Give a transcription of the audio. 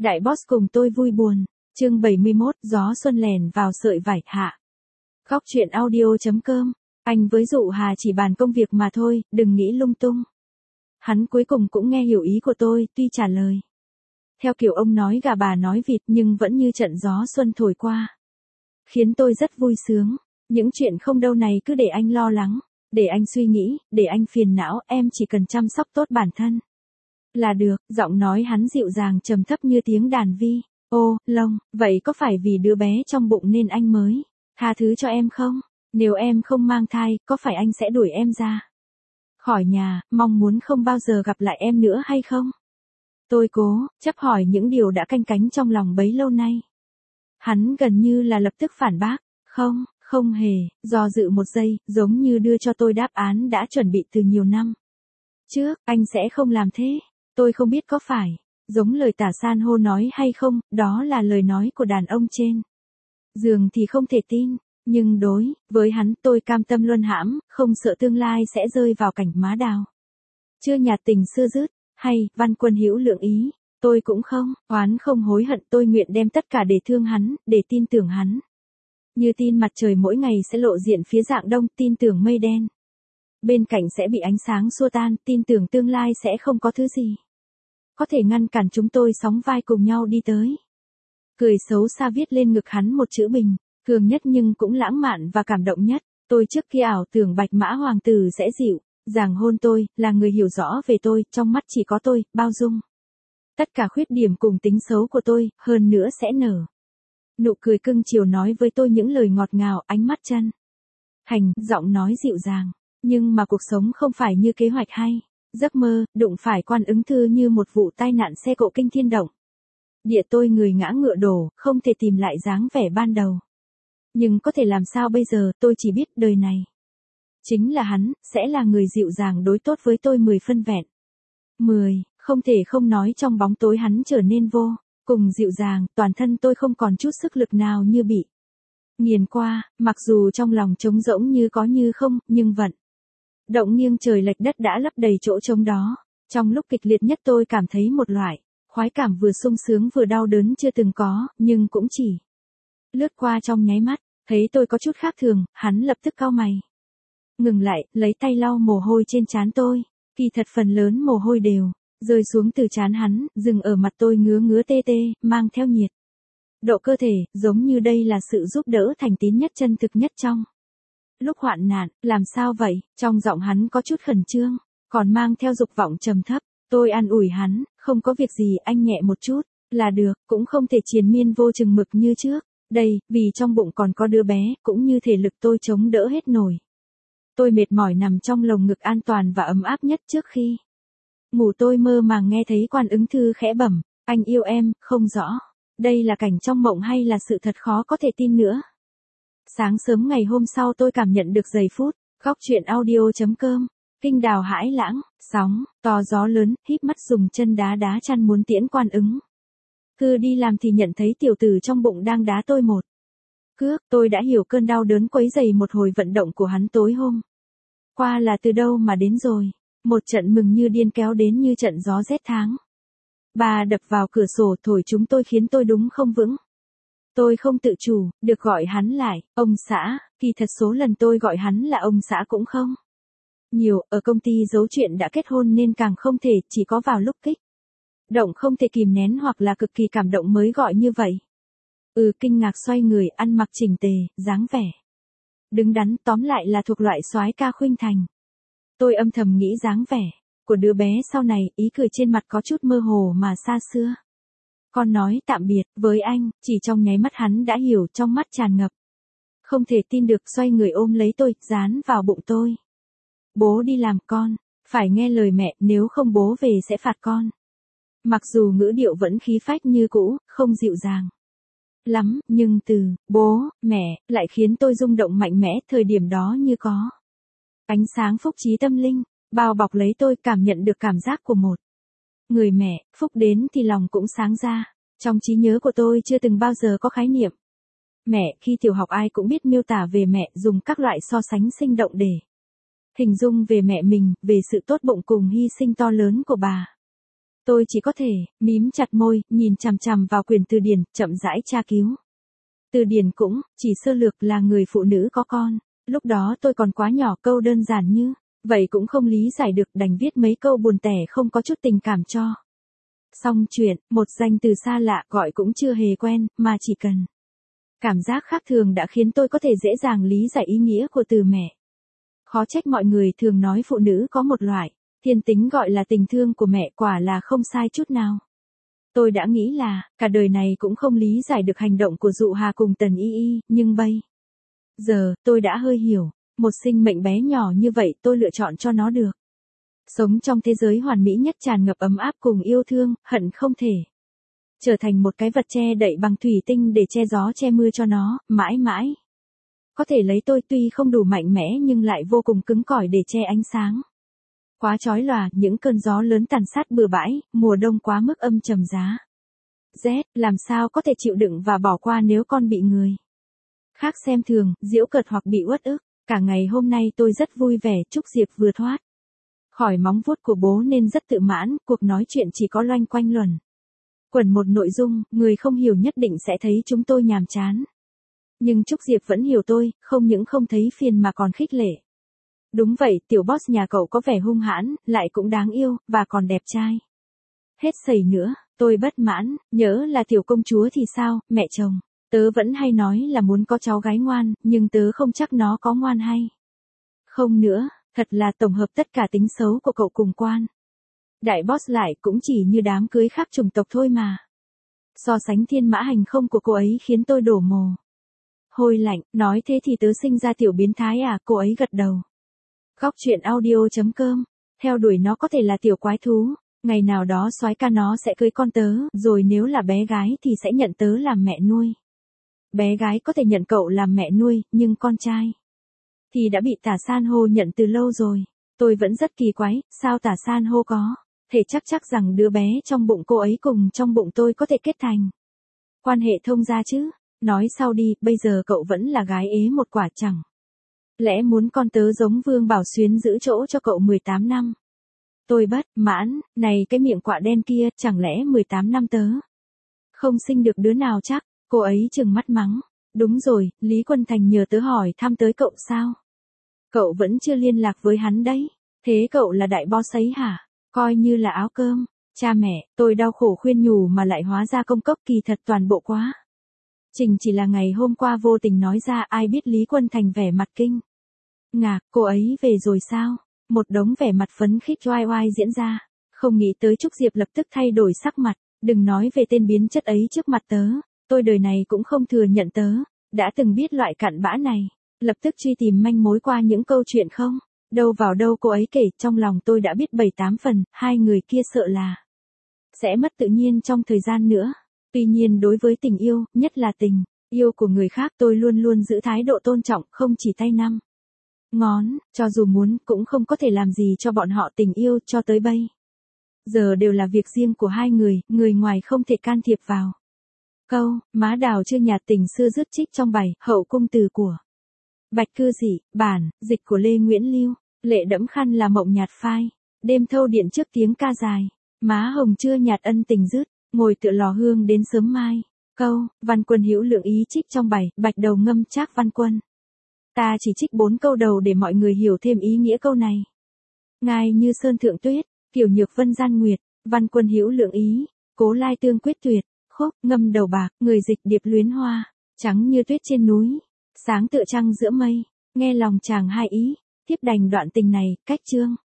Đại boss cùng tôi vui buồn. Chương 71, gió xuân lèn vào sợi vải hạ. Góc truyện audio.com. Anh với Dụ Hà chỉ bàn công việc mà thôi, đừng nghĩ lung tung. Hắn cuối cùng cũng nghe hiểu ý của tôi, tuy trả lời theo kiểu ông nói gà bà nói vịt, nhưng vẫn như trận gió xuân thổi qua, khiến tôi rất vui sướng. Những chuyện không đâu này cứ để anh lo lắng, để anh suy nghĩ, để anh phiền não, em chỉ cần chăm sóc tốt bản thân là được. Giọng nói hắn dịu dàng trầm thấp như tiếng đàn vi. Ô, Long, vậy có phải vì đứa bé trong bụng nên anh mới tha thứ cho em không? Nếu em không mang thai, có phải anh sẽ đuổi em ra khỏi nhà, mong muốn không bao giờ gặp lại em nữa hay không? Tôi cố chấp hỏi những điều đã canh cánh trong lòng bấy lâu nay. Hắn gần như là lập tức phản bác. Không, không hề. Do dự một giây, giống như đưa cho tôi đáp án đã chuẩn bị từ nhiều năm trước. Anh sẽ không làm thế. Tôi không biết có phải giống lời tả san hô nói hay không, đó là lời nói của đàn ông trên giường thì không thể tin. Nhưng đối với hắn, tôi cam tâm luân hãm, không sợ tương lai sẽ rơi vào cảnh má đào chưa nhạt tình xưa dứt. Hay, Văn Quân Hữu lượng ý. Tôi cũng không oán không hối hận, tôi nguyện đem tất cả để thương hắn, để tin tưởng hắn. Như tin mặt trời mỗi ngày sẽ lộ diện phía rạng đông, tin tưởng mây đen bên cạnh sẽ bị ánh sáng xua tan, tin tưởng tương lai sẽ không có thứ gì có thể ngăn cản chúng tôi sóng vai cùng nhau đi tới. Cười xấu xa viết lên ngực hắn một chữ bình, thường nhất nhưng cũng lãng mạn và cảm động nhất. Tôi trước kia ảo tưởng Bạch Mã Hoàng tử sẽ dịu dàng hôn tôi, là người hiểu rõ về tôi, trong mắt chỉ có tôi, bao dung tất cả khuyết điểm cùng tính xấu của tôi, hơn nữa sẽ nở nụ cười cưng chiều nói với tôi những lời ngọt ngào, ánh mắt chân thành, giọng nói dịu dàng. Nhưng mà cuộc sống không phải như kế hoạch hay giấc mơ, đụng phải Quan Ứng Thư như một vụ tai nạn xe cộ kinh thiên động địa, tôi người ngã ngựa đổ, không thể tìm lại dáng vẻ ban đầu. Nhưng có thể làm sao bây giờ, tôi chỉ biết đời này chính là hắn, sẽ là người dịu dàng đối tốt với tôi 10 phân vẹn. 10, không thể không nói trong bóng tối hắn trở nên vô cùng dịu dàng, toàn thân tôi không còn chút sức lực nào như bị nghiền qua, mặc dù trong lòng trống rỗng như có như không, nhưng vận động nghiêng trời lệch đất đã lấp đầy chỗ trống đó. Trong lúc kịch liệt nhất tôi cảm thấy một loại khoái cảm vừa sung sướng vừa đau đớn chưa từng có, nhưng cũng chỉ lướt qua trong nháy mắt. Thấy tôi có chút khác thường, hắn lập tức cau mày, ngừng lại, lấy tay lau mồ hôi trên trán tôi. Kỳ thật phần lớn mồ hôi đều rơi xuống từ trán hắn, dừng ở mặt tôi ngứa ngứa tê tê, mang theo nhiệt độ cơ thể, giống như đây là sự giúp đỡ thành tín nhất, chân thực nhất trong lúc hoạn nạn. Làm sao vậy? Trong giọng hắn có chút khẩn trương, còn mang theo dục vọng trầm thấp. Tôi an ủi hắn, không có việc gì, anh nhẹ một chút là được, cũng không thể triền miên vô chừng mực như trước. Đây, vì trong bụng còn có đứa bé, cũng như thể lực tôi chống đỡ hết nổi. Tôi mệt mỏi nằm trong lồng ngực an toàn và ấm áp nhất. Trước khi ngủ tôi mơ màng nghe thấy Quan Ứng Thư khẽ bẩm, anh yêu em, không rõ đây là cảnh trong mộng hay là sự thật khó có thể tin nữa. Sáng sớm ngày hôm sau tôi cảm nhận được giây phút. Góc truyện audio.com. Kinh đào hãi lãng, sóng to gió lớn, híp mắt dùng chân đá đá chăn muốn tiễn Quan Ứng Thư đi làm thì nhận thấy tiểu tử trong bụng đang đá tôi một cước. Tôi đã hiểu cơn đau đớn quấy rầy một hồi vận động của hắn tối hôm qua là từ đâu mà đến rồi. Một trận mừng như điên kéo đến như trận gió rét tháng bà đập vào cửa sổ thổi chúng tôi, khiến tôi đúng không vững. Tôi không tự chủ được gọi hắn lại ông xã. Kỳ thật số lần tôi gọi hắn là ông xã cũng không nhiều. Ở công ty giấu chuyện đã kết hôn nên càng không thể, chỉ có vào lúc kích động không thể kìm nén hoặc là cực kỳ cảm động mới gọi như vậy. Kinh ngạc xoay người, ăn mặc chỉnh tề, dáng vẻ đứng đắn, tóm lại là thuộc loại soái ca khuynh thành. Tôi âm thầm nghĩ dáng vẻ của đứa bé sau này, ý cười trên mặt có chút mơ hồ mà xa xưa. Con nói tạm biệt với anh, chỉ trong nháy mắt hắn đã hiểu, trong mắt tràn ngập không thể tin được, xoay người ôm lấy tôi, dán vào bụng tôi. Bố đi làm, con phải nghe lời mẹ, nếu không bố về sẽ phạt con. Mặc dù ngữ điệu vẫn khí phách như cũ, không dịu dàng lắm, nhưng từ bố, mẹ lại khiến tôi rung động mạnh mẽ. Thời điểm đó như có ánh sáng phúc trí tâm linh bao bọc lấy tôi, cảm nhận được cảm giác của một người mẹ. Phúc đến thì lòng cũng sáng ra. Trong trí nhớ của tôi chưa từng bao giờ có khái niệm mẹ. Khi tiểu học ai cũng biết miêu tả về mẹ, dùng các loại so sánh sinh động để hình dung về mẹ mình, về sự tốt bụng cùng hy sinh to lớn của bà. Tôi chỉ có thể, mím chặt môi, nhìn chằm chằm vào quyển từ điển, chậm rãi tra cứu. Từ điển cũng, chỉ sơ lược là người phụ nữ có con. Lúc đó tôi còn quá nhỏ, câu đơn giản như, vậy cũng không lý giải được, đành viết mấy câu buồn tẻ không có chút tình cảm cho. Xong chuyện, một danh từ xa lạ gọi cũng chưa hề quen, mà chỉ cần. Cảm giác khác thường đã khiến tôi có thể dễ dàng lý giải ý nghĩa của từ mẹ. Khó trách mọi người thường nói phụ nữ có một loại thiên tính gọi là tình thương của mẹ, quả là không sai chút nào. Tôi đã nghĩ là, cả đời này cũng không lý giải được hành động của Dụ Hà cùng Tần Y Y, nhưng bây giờ, tôi đã hơi hiểu, một sinh mệnh bé nhỏ như vậy tôi lựa chọn cho nó được. Sống trong thế giới hoàn mỹ nhất tràn ngập ấm áp cùng yêu thương, hận không thể trở thành một cái vật che đậy bằng thủy tinh để che gió che mưa cho nó, mãi mãi. Có thể lấy tôi tuy không đủ mạnh mẽ nhưng lại vô cùng cứng cỏi để che ánh sáng. Quá chói lòa, những cơn gió lớn tàn sát bừa bãi, mùa đông quá mức âm trầm giá. Rét, làm sao có thể chịu đựng và bỏ qua nếu con bị người khác xem thường, giễu cợt hoặc bị uất ức. Cả ngày hôm nay tôi rất vui vẻ, Trúc Diệp vừa thoát khỏi móng vuốt của bố nên rất tự mãn, cuộc nói chuyện chỉ có loanh quanh luẩn quẩn một nội dung, người không hiểu nhất định sẽ thấy chúng tôi nhàm chán. Nhưng Trúc Diệp vẫn hiểu tôi, không những không thấy phiền mà còn khích lệ. Đúng vậy, tiểu boss nhà cậu có vẻ hung hãn, lại cũng đáng yêu, và còn đẹp trai. Hết sẩy nữa, tôi bất mãn, nhớ là tiểu công chúa thì sao, mẹ chồng. Tớ vẫn hay nói là muốn có cháu gái ngoan, nhưng tớ không chắc nó có ngoan hay không nữa, thật là tổng hợp tất cả tính xấu của cậu cùng quan. Đại boss lại cũng chỉ như đám cưới khác chủng tộc thôi mà. So sánh thiên mã hành không của cô ấy khiến tôi đổ mồ hôi lạnh, nói thế thì tớ sinh ra tiểu biến thái à, cô ấy gật đầu. Góc truyện audio.com, theo đuổi nó có thể là tiểu quái thú, ngày nào đó soái ca nó sẽ cưới con tớ, rồi nếu là bé gái thì sẽ nhận tớ làm mẹ nuôi. Bé gái có thể nhận cậu làm mẹ nuôi, nhưng con trai thì đã bị Tả San hô nhận từ lâu rồi. Tôi vẫn rất kỳ quái, sao Tả San hô có thể chắc rằng đứa bé trong bụng cô ấy cùng trong bụng tôi có thể kết thành quan hệ thông gia chứ. Nói sau đi, bây giờ cậu vẫn là gái ế một quả, chẳng lẽ muốn con tớ giống Vương Bảo Xuyến giữ chỗ cho cậu 18 năm? Tôi bất mãn, này cái miệng quạ đen kia, chẳng lẽ 18 năm tớ không sinh được đứa nào chắc? Cô ấy trừng mắt mắng. Đúng rồi, Lý Quân Thành nhờ tớ hỏi thăm tới cậu sao? Cậu vẫn chưa liên lạc với hắn đấy. Thế cậu là đại boss ấy hả? Coi như là áo cơm. Cha mẹ, tôi đau khổ khuyên nhủ mà lại hóa ra công cốc, kỳ thật toàn bộ quá trình chỉ là ngày hôm qua vô tình nói ra, ai biết Lý Quân Thành vẻ mặt kinh ngạc, cô ấy về rồi sao? Một đống vẻ mặt phấn khích oai oai diễn ra. Không nghĩ tới Trúc Diệp lập tức thay đổi sắc mặt. Đừng nói về tên biến chất ấy trước mặt tớ. Tôi đời này cũng không thừa nhận tớ đã từng biết loại cặn bã này. Lập tức truy tìm manh mối qua những câu chuyện không đâu vào đâu cô ấy kể, trong lòng tôi đã biết 7-8 phần, hai người kia sợ là sẽ mất tự nhiên trong thời gian nữa. Tuy nhiên đối với tình yêu, nhất là tình yêu của người khác, tôi luôn luôn giữ thái độ tôn trọng, không chỉ tay năm ngón, cho dù muốn cũng không có thể làm gì cho bọn họ. Tình yêu cho tới bây giờ đều là việc riêng của hai người ngoài không thể can thiệp vào. Câu, má đào chưa nhạt tình xưa dứt trích trong bài Hậu Cung Từ của Bạch Cư Dị, bản, dịch của Lê Nguyễn Lưu. Lệ đẫm khăn là mộng nhạt phai, đêm thâu điện trước tiếng ca dài. Má hồng chưa nhạt ân tình dứt, ngồi tựa lò hương đến sớm mai. Câu, Văn Quân Hữu Lượng ý trích trong bài Bạch Đầu ngâm Trác Văn Quân. Ta chỉ trích 4 câu đầu để mọi người hiểu thêm ý nghĩa câu này. Ngài như sơn thượng tuyết, kiểu nhược vân gian nguyệt, Văn Quân Hữu Lượng ý, cố lai tương quyết tuyệt, khúc ngâm đầu bạc, người dịch điệp luyến hoa, trắng như tuyết trên núi, sáng tựa trăng giữa mây, nghe lòng chàng hai ý, tiếp đành đoạn tình này, cách chương.